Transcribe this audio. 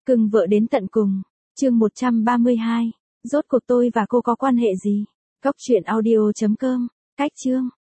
Cưng vợ đến tận cùng. Chương 132. Rốt cuộc tôi và cô có quan hệ gì? Cóc truyện audio.com. Cách chương.